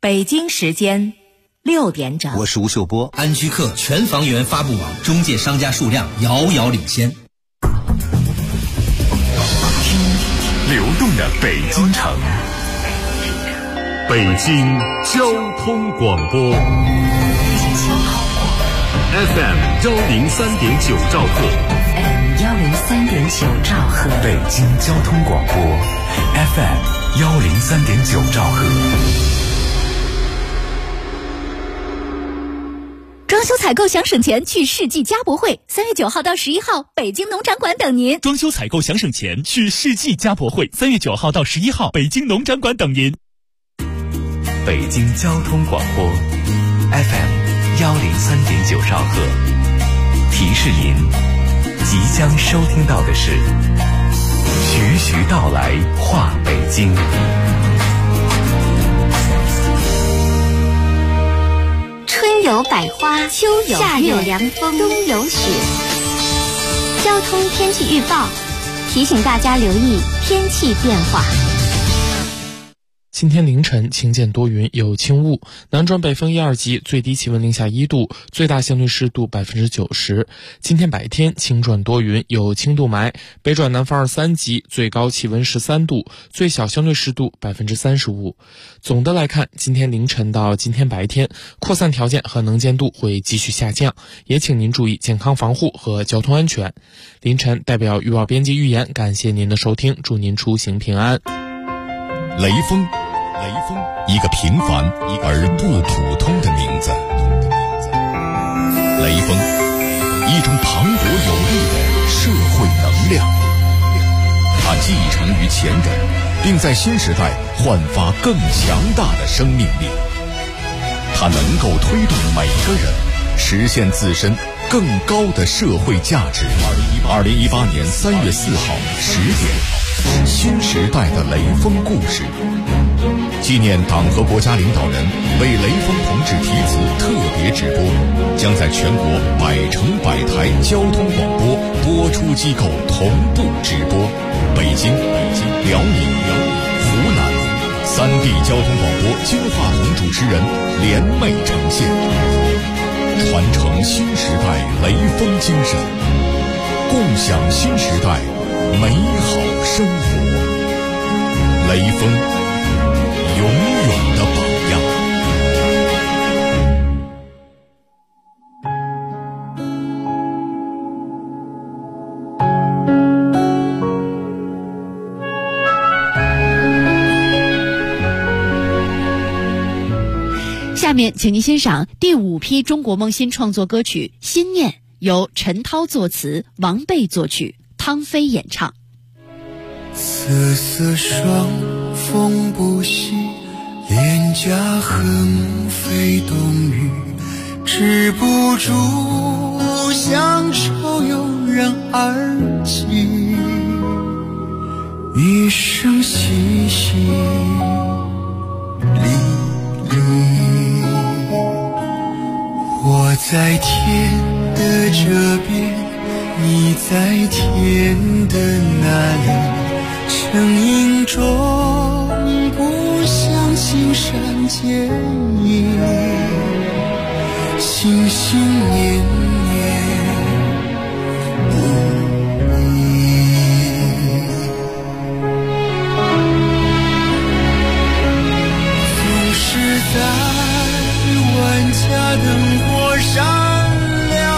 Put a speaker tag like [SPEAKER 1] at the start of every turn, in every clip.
[SPEAKER 1] 北京时间6点整。
[SPEAKER 2] 我是吴秀波。
[SPEAKER 3] 安居客全房源发布网中介商家数量遥遥领先。
[SPEAKER 4] 流动的北京城，北京交通广播 FM 103.9兆赫，
[SPEAKER 1] 103.9兆赫，
[SPEAKER 4] 北京交通广播 FM 103.9兆赫。
[SPEAKER 5] 装修采购想省钱，去世纪家博会，3月9号到11号，北京农展馆等您。
[SPEAKER 6] 装修采购想省钱，去世纪家博会，3月9号到11号，北京农展馆等您。
[SPEAKER 4] 北京交通广播 FM 103.9兆赫，提示您即将收听到的是徐徐道来话北京。
[SPEAKER 7] 春有百花，秋有夏有凉风，冬有雪。交通天气预报提醒大家留意天气变化。
[SPEAKER 8] 今天凌晨晴间多云，有轻雾，南转北风1、2级，最低气温零下1度，最大相对湿度90%。今天白天晴转多云，有轻度霾，北转南风2、3级，最高气温13度，最小相对湿度35%。总的来看，今天凌晨到今天白天，扩散条件和能见度会继续下降，也请您注意健康防护和交通安全。凌晨代表预报编辑预言，感谢您的收听，祝您出行平安。
[SPEAKER 9] 雷锋，一个平凡而不普通的名字。雷锋，一种磅礴有力的社会能量。他继承于前人，并在新时代焕发更强大的生命力。他能够推动每个人实现自身更高的社会价值。2018年3月4号10点，新时代的雷锋故事，纪念党和国家领导人为雷锋同志题词特别直播，将在全国100城100台交通广播播出机构同步直播。北京、辽宁、湖南3地交通广播金话筒主持人联袂呈现，传承新时代雷锋精神，共享新时代美好生活。雷锋，永远的榜样。
[SPEAKER 5] 下面请您欣赏第5批中国梦新创作歌曲《心念》，由陈涛作词，王贝作曲，汤飞演唱。
[SPEAKER 10] 瑟瑟双风不息，脸颊横飞冬雨，止不住乡愁油然而起，一声淅淅沥沥。我在天的这边，你在天的那里，成影中不相信山间影，心心念念不已。总是在万家灯火闪亮，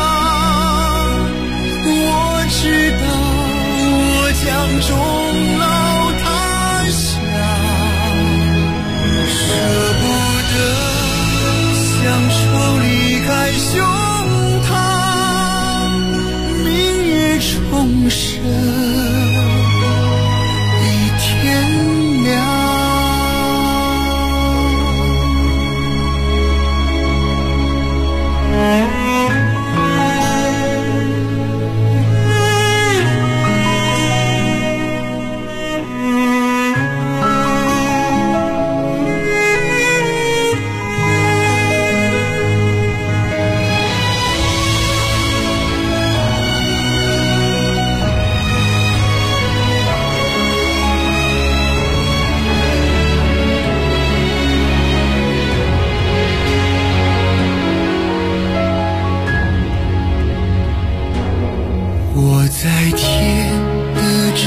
[SPEAKER 10] 我知道我将终老他乡，舍不得乡愁离开胸膛，明月重生一天亮。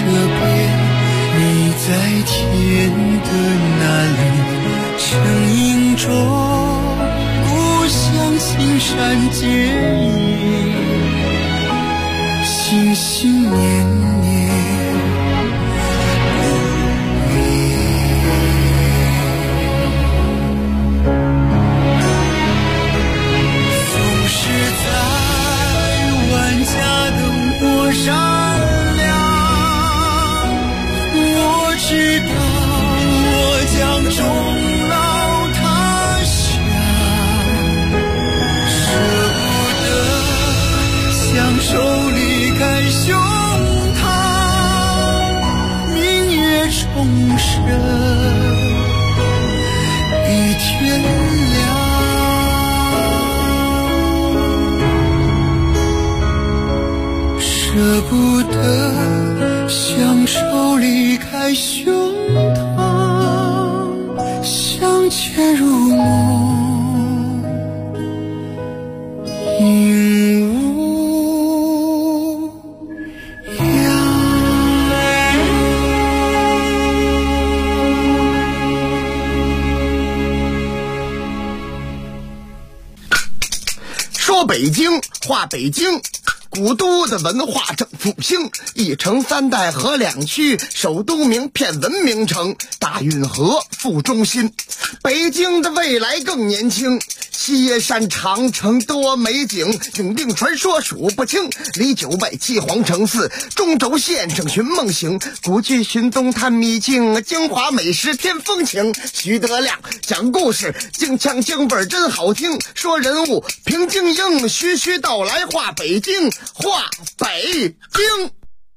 [SPEAKER 10] 边，你在天的那里，声音中故乡青山结野，心心念念不灭。总是在万家灯火闪亮，我知道我将终老他乡，舍不得相守离开胸膛，明月重生比天亮，舍不得相守离开胸膛，相见如梦应无恙。
[SPEAKER 2] 说北京话北京，古都的文化正复兴，一城三代合两区，首都名片文明城，大运河副中心。北京的未来更年轻，西耶山长城多美景，永定传说数不清，离九拜七皇城寺，中轴线上寻梦行，古剧寻踪探秘境，京华美食添风情。徐德亮讲故事，京腔京味真好听，说人物平京英，徐徐道来话北京，话北京。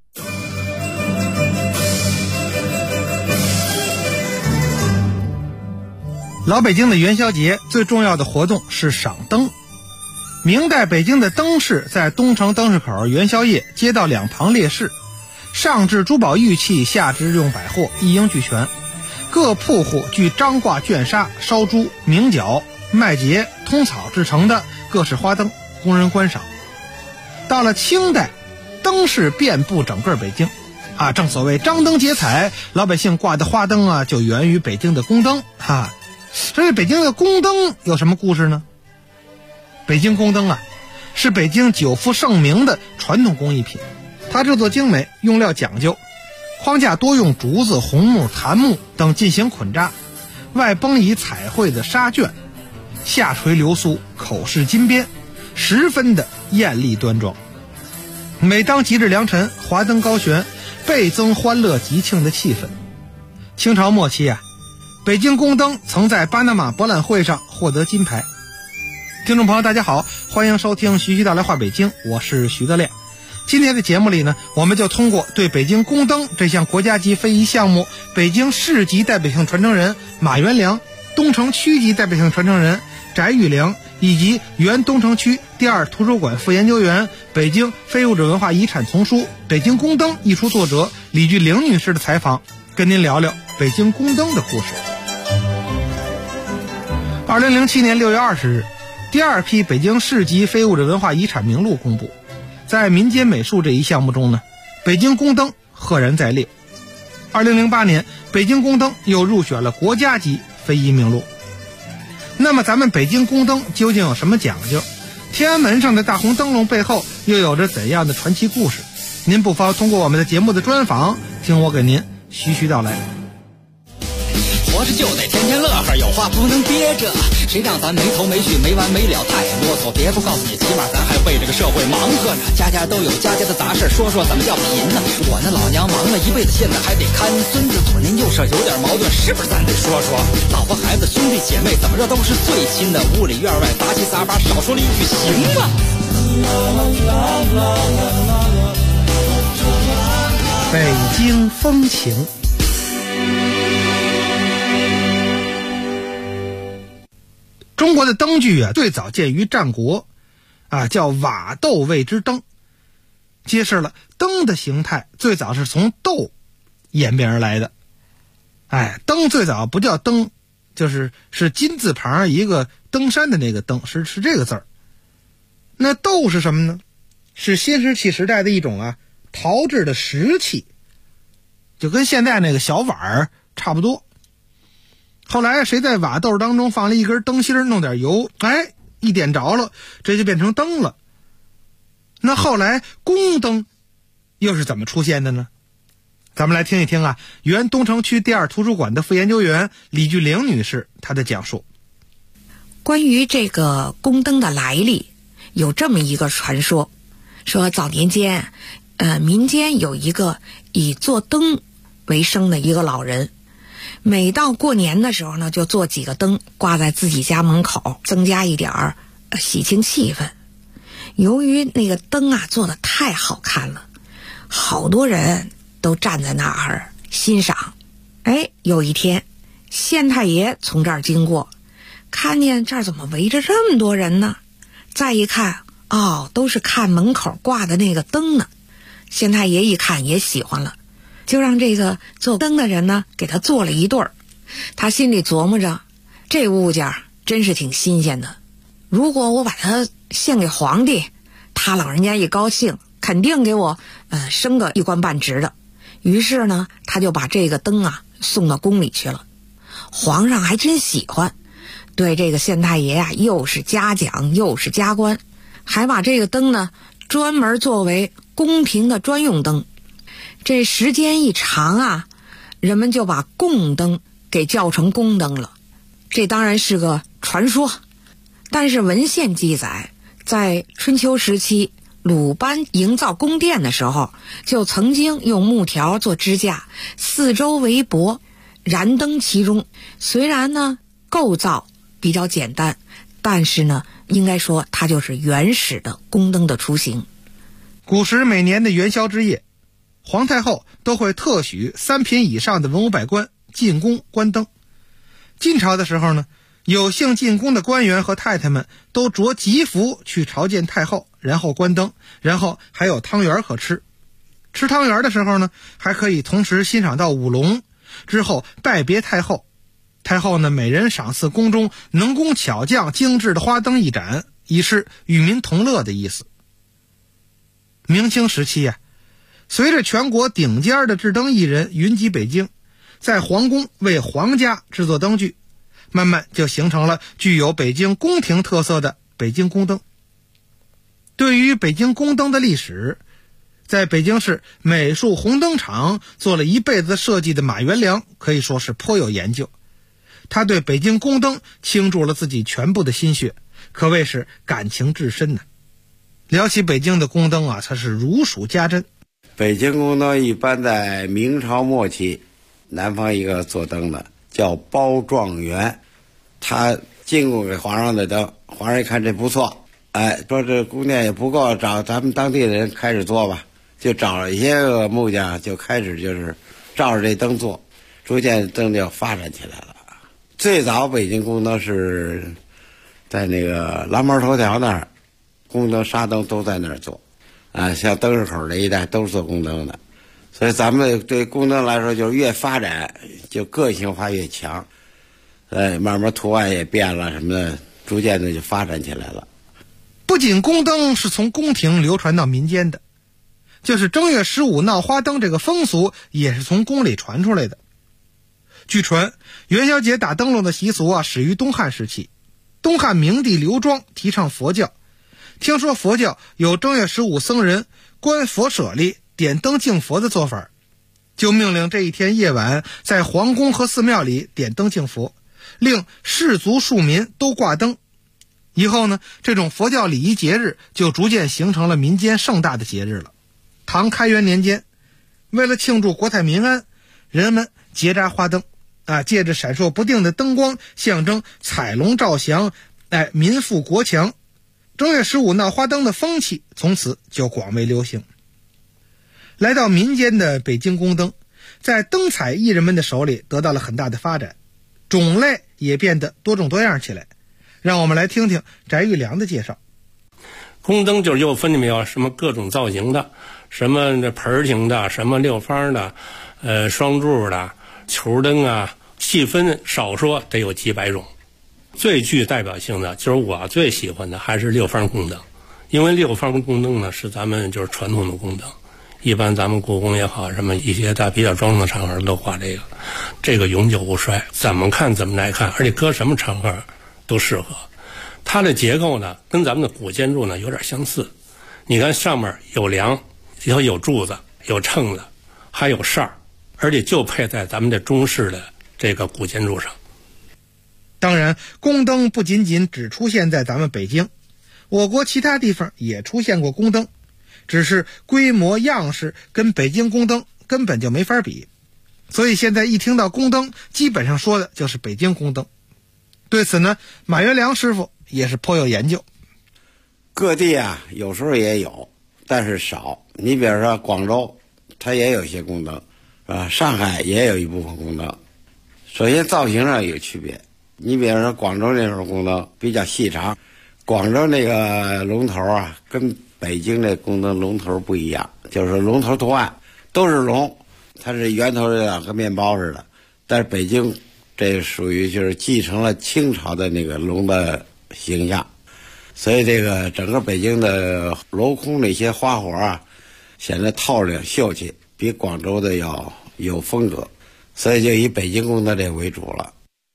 [SPEAKER 11] 老北京的元宵节最重要的活动是赏灯。明代北京的灯市在东城灯市口元宵夜街道两旁列市，上至珠宝玉器，下至日用百货，一应俱全。各铺户具张挂卷纱、烧猪、明角、麦秸、通草制成的各式花灯，供人观赏。到了清代，灯饰遍布整个北京啊，正所谓张灯结彩，老百姓挂的花灯啊，就源于北京的宫灯啊。所以北京的宫灯有什么故事呢？北京宫灯啊，是北京久负盛名的传统工艺品，它制作精美，用料讲究，框架多用竹子、红木、檀木等进行捆扎，外绷以彩绘的纱绢，下垂流苏，口饰金边，十分的艳丽端庄。每当吉日良辰，华灯高悬，倍增欢乐吉庆的气氛。清朝末期啊，北京宫灯曾在巴拿马博览会上获得金牌。听众朋友大家好，欢迎收听徐徐道来话北京，我是徐德亮。今天的节目里呢，我们就通过对北京宫灯这项国家级非遗项目，北京市级代表性传承人马元良，东城区级代表性传承人翟玉良，以及原东城区第二图书馆副研究员、北京非物质文化遗产丛书《北京宫灯》一书作者李俊玲女士的采访，跟您聊聊北京宫灯的故事。2007年6月20日，第二批北京市级非物质文化遗产名录公布。在民间美术这一项目中呢，北京宫灯赫然在列。2008年，北京宫灯又入选了国家级非遗名录。那么咱们北京宫灯究竟有什么讲究？天安门上的大红灯笼背后又有着怎样的传奇故事？您不妨通过我们的节目的专访，听我给您徐徐道来。
[SPEAKER 12] 活着就得天天乐呵，有话不能憋着，谁让咱没头没绪没完没了太啰嗦。别不告诉你，起码咱还为这个社会忙活着，家家都有家家的杂事，说说怎么叫贫呢？我那老娘忙了一辈子，现在还得看孙子，左邻右舍有点矛盾，是不是咱得说说？老婆孩子兄弟姐妹怎么着都是最亲的，屋里院外杂七杂八，少说了一句行吗？
[SPEAKER 11] 北京风情。中国的灯具啊，最早见于战国，叫瓦斗谓之灯，揭示了灯的形态最早是从斗演变而来的。灯最早不叫灯，是金字旁一个登山的那个登，是这个字儿。那斗是什么呢？是新石器时代的一种陶制的石器， 就跟现在那个小碗差不多。后来谁在瓦豆当中放了一根灯芯，弄点油，一点着了，这就变成灯了。那后来宫灯又是怎么出现的呢？咱们来听一听原东城区第2图书馆的副研究员李俊玲女士她的讲述。
[SPEAKER 13] 关于这个宫灯的来历，有这么一个传说，说早年间民间有一个以做灯为生的一个老人，每到过年的时候呢，就做几个灯挂在自己家门口，增加一点喜庆气氛。由于那个灯做得太好看了，好多人都站在那儿欣赏。有一天县太爷从这儿经过，看见这儿怎么围着这么多人呢？再一看，都是看门口挂的那个灯呢。县太爷一看也喜欢了，就让这个做灯的人呢给他做了一对儿。他心里琢磨着，这物件真是挺新鲜的，如果我把它献给皇帝，他老人家一高兴，肯定给我升个一官半职的。于是呢，他就把这个灯送到宫里去了。皇上还真喜欢，对这个县太爷又是嘉奖又是加官，还把这个灯呢专门作为宫廷的专用灯。这时间一长人们就把贡灯给叫成宫灯了。这当然是个传说，但是文献记载，在春秋时期鲁班营造宫殿的时候，就曾经用木条做支架，四周围箔，燃灯其中。虽然呢构造比较简单，但是呢应该说它就是原始的宫灯的雏形。
[SPEAKER 11] 古时每年的元宵之夜，皇太后都会特许3品以上的文武百官进宫观灯。晋朝的时候呢，有幸进宫的官员和太太们都着吉服去朝见太后，然后观灯，然后还有汤圆可吃。吃汤圆的时候呢，还可以同时欣赏到舞龙，之后拜别太后。太后呢，每人赏赐宫中能工巧匠精致的花灯一盏，以示与民同乐的意思。明清时期随着全国顶尖的制灯艺人云集北京，在皇宫为皇家制作灯具，慢慢就形成了具有北京宫廷特色的北京宫灯。对于北京宫灯的历史，在北京市美术红灯厂做了一辈子设计的马元良可以说是颇有研究。他对北京宫灯倾注了自己全部的心血，可谓是感情至深呢。聊起北京的宫灯它是如数家珍。
[SPEAKER 14] 北京宫灯一般在明朝末期，南方一个做灯的叫包状元，他进贡给皇上的灯，皇上一看这不错，说这宫殿也不够，找咱们当地的人开始做吧，就找了一些个木匠，就开始就是照着这灯做，逐渐灯就发展起来了。最早北京宫灯是在那个蓝毛头条那儿，宫灯纱灯都在那儿做像灯市口这一带都是做宫灯的。所以咱们对宫灯来说，就是越发展就个性化越强，慢慢图案也变了什么的，逐渐的就发展起来了。
[SPEAKER 11] 不仅宫灯是从宫廷流传到民间的，就是正月15闹花灯这个风俗也是从宫里传出来的。据传元宵节打灯笼的习俗始于东汉时期。东汉明帝刘庄提倡佛教，听说佛教有正月15僧人观佛舍利点灯敬佛的做法，就命令这一天夜晚在皇宫和寺庙里点灯敬佛，令士族庶民都挂灯。以后呢，这种佛教礼仪节日就逐渐形成了民间盛大的节日了。唐开元年间，为了庆祝国泰民安，人们结扎花灯借着闪烁不定的灯光，象征彩龙照祥，民富国强。正月15闹花灯的风气从此就广为流行。来到民间的北京宫灯，在灯彩艺人们的手里得到了很大的发展，种类也变得多种多样起来。让我们来听听翟玉良的介绍。
[SPEAKER 15] 宫灯就是又分有什么各种造型的，什么盆形的，什么六方的，双柱的，球灯细分少说得有几百种。最具代表性的就是我最喜欢的还是六方宫灯，因为六方宫灯呢是咱们就是传统的宫灯， 一般咱们故宫也好，什么一些大比较庄重的场合都挂这个永久不衰，怎么看怎么耐看，而且搁什么场合都适合。它的结构呢，跟咱们的古建筑呢有点相似。你看上面有梁，有柱子，有秤子，还有扇儿，而且就配在咱们的中式的这个古建筑上。
[SPEAKER 11] 当然，宫灯不仅仅只出现在咱们北京，我国其他地方也出现过宫灯，只是规模样式跟北京宫灯根本就没法比。所以现在一听到宫灯，基本上说的就是北京宫灯。对此呢，马元良师傅也是颇有研究。
[SPEAKER 14] 各地啊，有时候也有，但是少。你比如说广州，它也有一些宫灯，是吧？上海也有一部分宫灯。首先造型上有区别。你比如说广州那种宫灯比较细长，广州那个龙头啊，跟北京这宫灯龙头不一样，就是龙头图案都是龙，它是圆头的两个面包似的。但是北京这属于就是继承了清朝的那个龙的形象，所以这个整个北京的镂空那些花活啊，显得透亮秀气，比广州的要有风格，所以就以北京宫灯这为主了。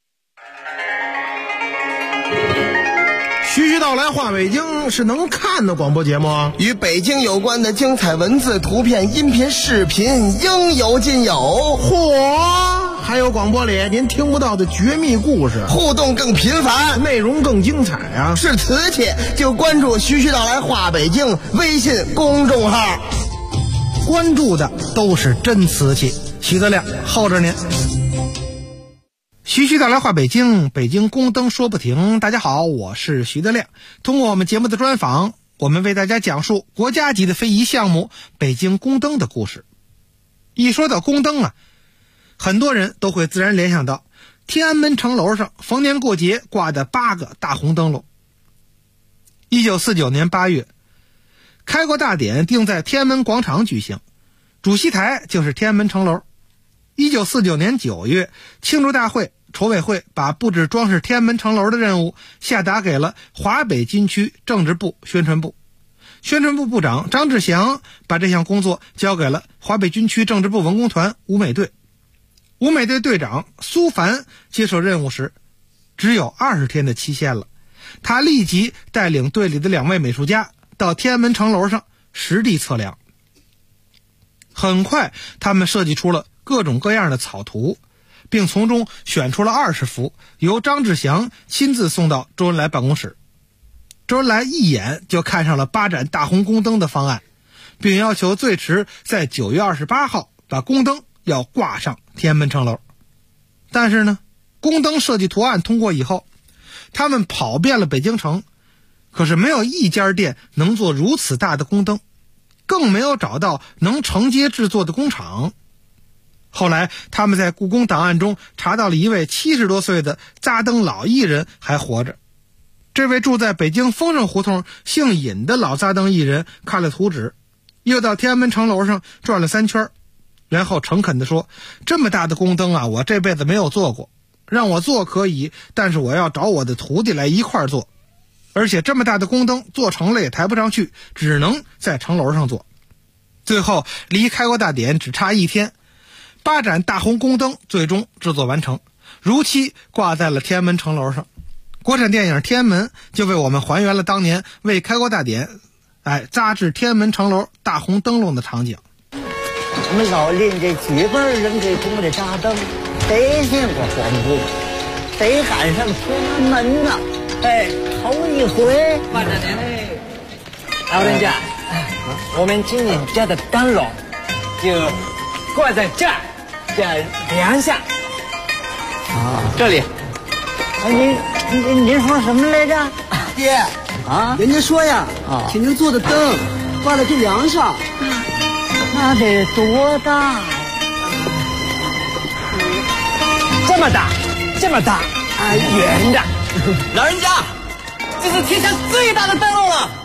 [SPEAKER 2] 徐徐道来话北京是能看的广播节目，与北京有关的精彩文字、图片、音频、视频应有尽有。嚯！还有广播里您听不到的绝密故事，互动更频繁，内容更精彩啊！是瓷器就关注徐徐道来话北京微信公众号，关注的都是真瓷器。徐德亮候着您。徐徐道来话北京，北京宫灯说不停。大家好，我是徐德亮。通过我们节目的专访，我们为大家讲述国家级的非遗项目北京宫灯的故事。一说到宫灯啊，很多人都会自然联想到天安门城楼上逢年过节挂的8个大红灯笼。1949年8月，开国大典定在天安门广场举行，主席台就是天安门城楼。1949年9月，庆祝大会筹委会把布置装饰天安门城楼的任务下达给了华北军区政治部宣传部。宣传部部长张志祥把这项工作交给了华北军区政治部文工团舞美队。舞美队队长苏凡接受任务时，只有20天的期限了。他立即带领队里的2位美术家到天安门城楼上实地测量。很快，他们设计出了各种各样的草图，并从中选出了20幅，由张志祥亲自送到周恩来办公室。周恩来一眼就看上了8盏大红宫灯的方案，并要求最迟在9月28号把宫灯要挂上天安门城楼。但是呢，宫灯设计图案通过以后，他们跑遍了北京城，可是没有一家店能做如此大的宫灯，更没有找到能承接制作的工厂。后来他们在故宫档案中查到了一位70多岁的扎灯老艺人还活着。这位住在北京丰盛胡同姓尹的老扎灯艺人看了图纸，又到天安门城楼上转了3圈，然后诚恳地说，这么大的宫灯啊，我这辈子没有做过，让我做可以，但是我要找我的徒弟来一块做，而且这么大的宫灯做成了也抬不上去，只能在城楼上做。最后离开国大典只差1天，8盏大红宫灯最终制作完成，如期挂在了天安门城楼上。国产电影《天安门》就为我们还原了当年为开国大典扎制天安门城楼大红灯笼的场景。
[SPEAKER 16] 我们老邻居几辈人给宫里扎灯，谁见过皇宫？谁赶上天安门呢？头一回。万大年嘞，老人家，我们今年家的灯笼就挂在这儿，梁下。这里。您说什么来着？
[SPEAKER 17] 爹人家说呀，请您做的灯挂在这梁上，
[SPEAKER 16] 那得多大？这么大，这么大圆的。
[SPEAKER 17] 老人家，这是天下最大的灯笼了。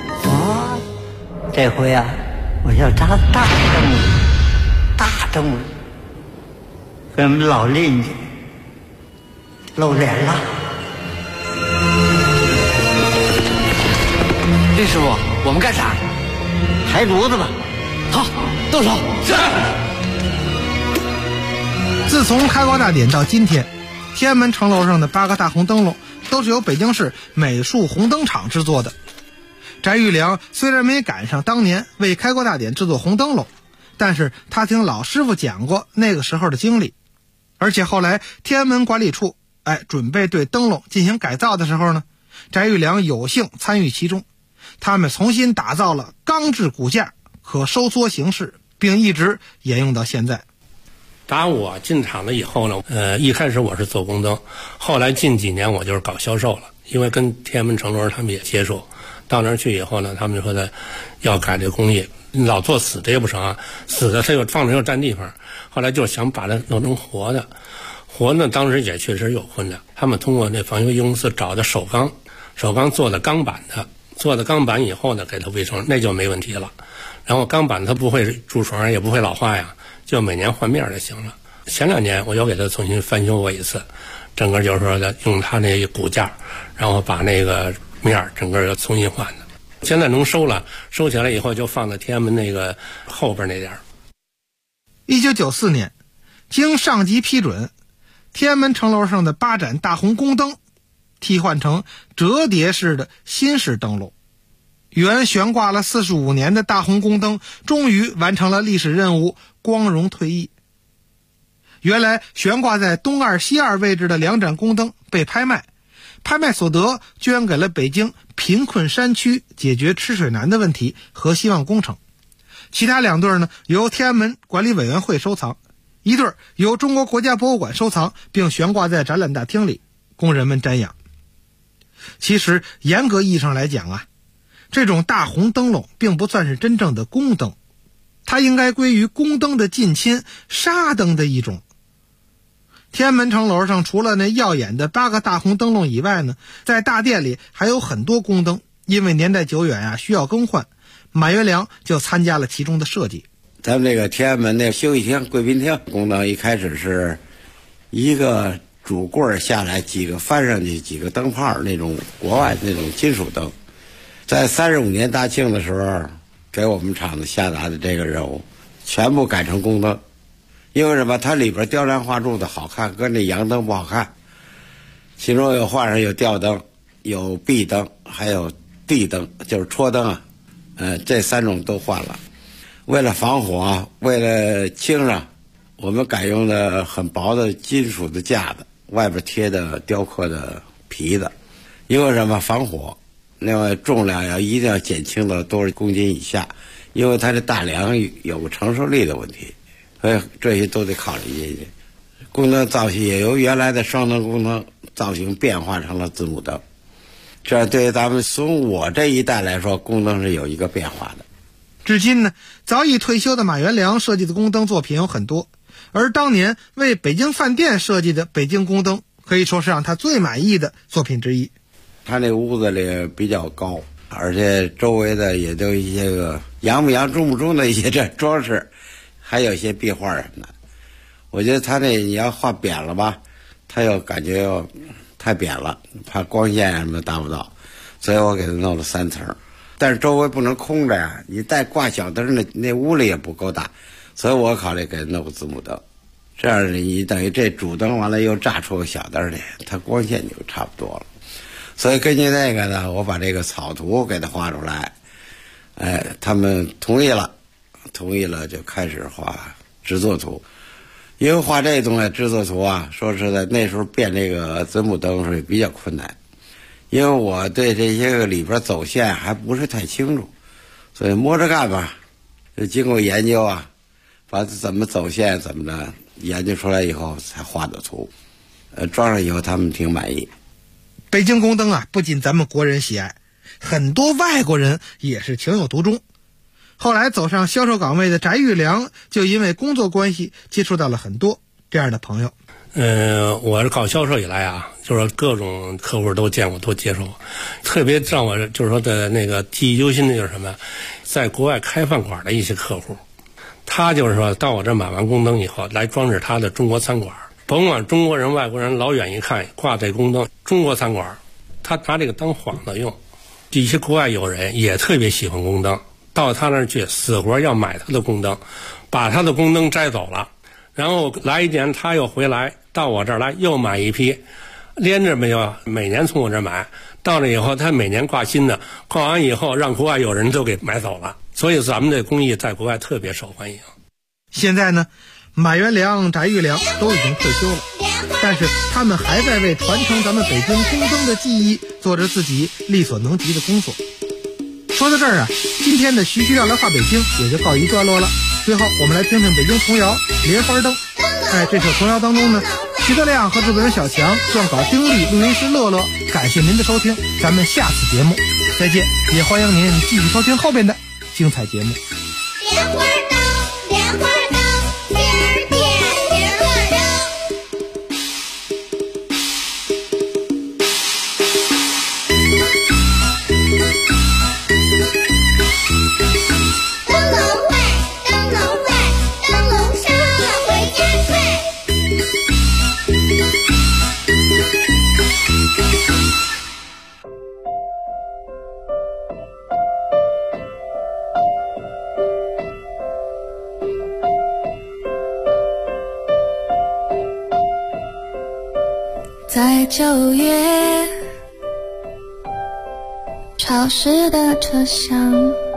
[SPEAKER 16] 这回啊，我要扎大灯笼，大灯笼，跟我们老邻居露脸了。
[SPEAKER 17] 林师傅，我们干啥？
[SPEAKER 16] 抬炉子吧。
[SPEAKER 12] 好，动手。是。
[SPEAKER 11] 自从开国大典到今天，天安门城楼上的8个大红灯笼都是由北京市美术红灯厂制作的。翟玉良虽然没赶上当年为开国大典制作红灯笼，但是他听老师傅讲过那个时候的经历，而且后来天安门管理处准备对灯笼进行改造的时候呢，翟玉良有幸参与其中。他们重新打造了钢制骨架，可收缩形式，并一直沿用到现在。
[SPEAKER 15] 打我进厂了以后呢，一开始我是做宫灯，后来近几年我就是搞销售了，因为跟天安门城楼他们也接触，到那儿去以后呢，他们就说的要改这工艺，老做死的也不成啊，死的它又放着又占地方，后来就想把它弄成活的。活呢，当时也确实有困难，他们通过那防油公司找的首钢做的钢板的，做的钢板以后呢，给它围成，那就没问题了。然后钢板它不会蛀虫，也不会老化呀，就每年换面就行了。前2年我又给它重新翻修过一次，整个就是说的用它那骨架，然后把那个面整个又重新换的。现在能收了，收起来以后就放在天安门那个后边那点。
[SPEAKER 11] 1994年，经上级批准，天安门城楼上的8盏大红宫灯替换成折叠式的新式灯笼。原悬挂了45年的大红宫灯终于完成了历史任务，光荣退役。原来悬挂在东2西2位置的2盏宫灯被拍卖，拍卖所得捐给了北京贫困山区解决吃水难的问题和希望工程。其他2对呢，由天安门管理委员会收藏，1对由中国国家博物馆收藏，并悬挂在展览大厅里供人们瞻仰。其实严格意义上来讲啊，这种大红灯笼并不算是真正的宫灯，它应该归于宫灯的近亲纱灯的一种。天安门城楼上除了那耀眼的8个大红灯笼以外呢，在大殿里还有很多宫灯，因为年代久远啊，需要更换，马元良就参加了其中的设计。
[SPEAKER 14] 咱们这个天安门那休息厅、贵宾厅宫灯一开始是一个主棍下来，几个翻上去几个灯泡，那种国外那种金属灯。在35年大庆的时候，给我们厂子下达的这个任务，全部改成宫灯。因为什么？它里边雕梁画柱的好看，跟那洋灯不好看。其中有换上有吊灯、有壁灯，还有地灯，就是戳灯啊。这3种都换了。为了防火，为了轻省，我们改用的很薄的金属的架子，外边贴的雕刻的皮子。因为什么？防火。另外重量一定要减轻到多少公斤以下，因为它这大梁有个承受力的问题，所以这些都得考虑进去。宫灯造型也由原来的双灯宫灯造型变化成了子母灯，这对于咱们从我这一代来说，宫灯是有一个变化的。
[SPEAKER 11] 至今呢，早已退休的马元良设计的宫灯作品有很多，而当年为北京饭店设计的北京宫灯可以说是让他最满意的作品之一。
[SPEAKER 14] 他那屋子里比较高，而且周围的也都有一些个洋不洋中不中的一些这装饰，还有一些壁画什么的。我觉得他那你要画扁了吧，他又感觉又太扁了，怕光线什么达不到，所以我给他弄了3层。但是周围不能空着呀，你带挂小灯那屋里也不够大，所以我考虑给他弄个子母灯，这样你等于这主灯完了又炸出个小灯来，它光线就差不多了。所以根据那个呢，我把这个草图给他画出来，他们同意了就开始画制作图。因为画这东西制作图啊，说实在那时候变这个子母灯是比较困难，因为我对这些个里边走线还不是太清楚，所以摸着干吧。就经过研究啊，把怎么走线怎么的研究出来以后才画的图，装上以后他们挺满意。
[SPEAKER 11] 北京宫灯啊，不仅咱们国人喜爱，很多外国人也是情有独钟。后来走上销售岗位的翟玉良，就因为工作关系接触到了很多这样的朋友。
[SPEAKER 15] 我是搞销售以来啊，就是各种客户都见过，都接触过。特别让我就是说的那个记忆犹新的就是什么，在国外开饭馆的一些客户，他就是说到我这买完宫灯以后，来装饰他的中国餐馆。甭管中国人外国人，老远一看挂这宫灯，中国餐馆，他拿这个当幌子用。一些国外友人也特别喜欢宫灯， 到他那儿去死活要买他的宫灯，把他的宫灯摘走了，然后来一年他又回来到我这儿来又买一批，连着没有，每年从我这儿买，到了以后他每年挂新的，挂完以后让国外有人都给买走了，所以咱们这工艺在国外特别受欢迎。
[SPEAKER 11] 现在呢，马元良、翟玉良都已经退休了，但是他们还在为传承咱们北京宫灯的技艺做着自己力所能及的工作。说到这儿啊，今天的徐徐要来画北京也就告一段落了。最后我们来听听北京童谣《莲花灯》。这首童谣当中呢，徐德亮和制作人小强、撰稿丁力、录音师乐乐，感谢您的收听，咱们下次节目再见，也欢迎您继续收听后边的精彩节目。
[SPEAKER 10] 莲花灯，莲花灯，今儿点铃儿灯。灯笼会，灯笼会，灯笼上回家睡。
[SPEAKER 18] 在9月潮湿的车厢，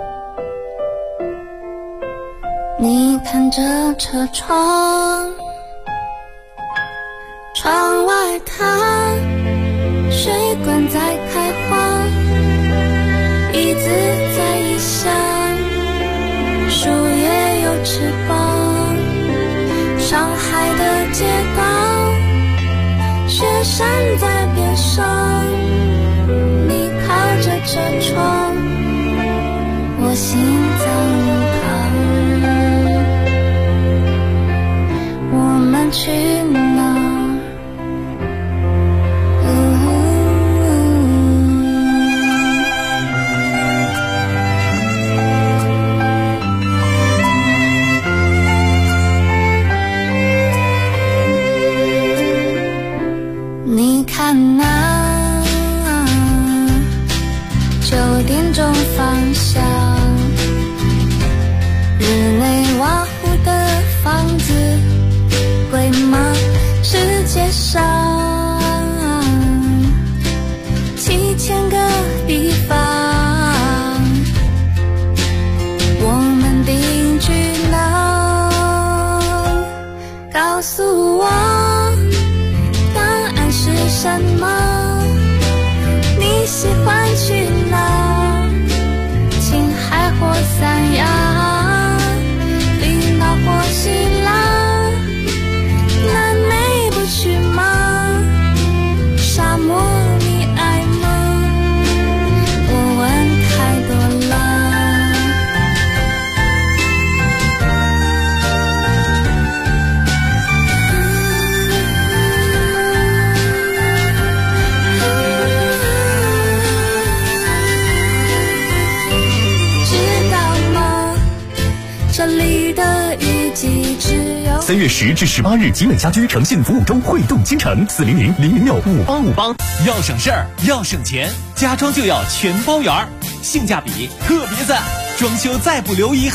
[SPEAKER 18] 你看着车窗，窗外它水管在开花，椅子在异乡，树叶有翅膀，上海的街道，雪山在边上，你靠着车窗，我心脏旁，我们去哪儿？你看那9点钟方向，日内瓦湖的房子贵吗？世界上7000个地方，我们定居哪？告诉我是什么？你喜欢去哪？青海或三亚，冰岛或希腊，南美不去吗？沙漠你爱吗？我问太多了。这里的雨季只有
[SPEAKER 6] 3月10至18日，集美家居诚信服务周汇动京城，400-006-5858。
[SPEAKER 19] 要省事儿，要省钱，家装就要全包圆，性价比特别赞，装修再不留遗憾。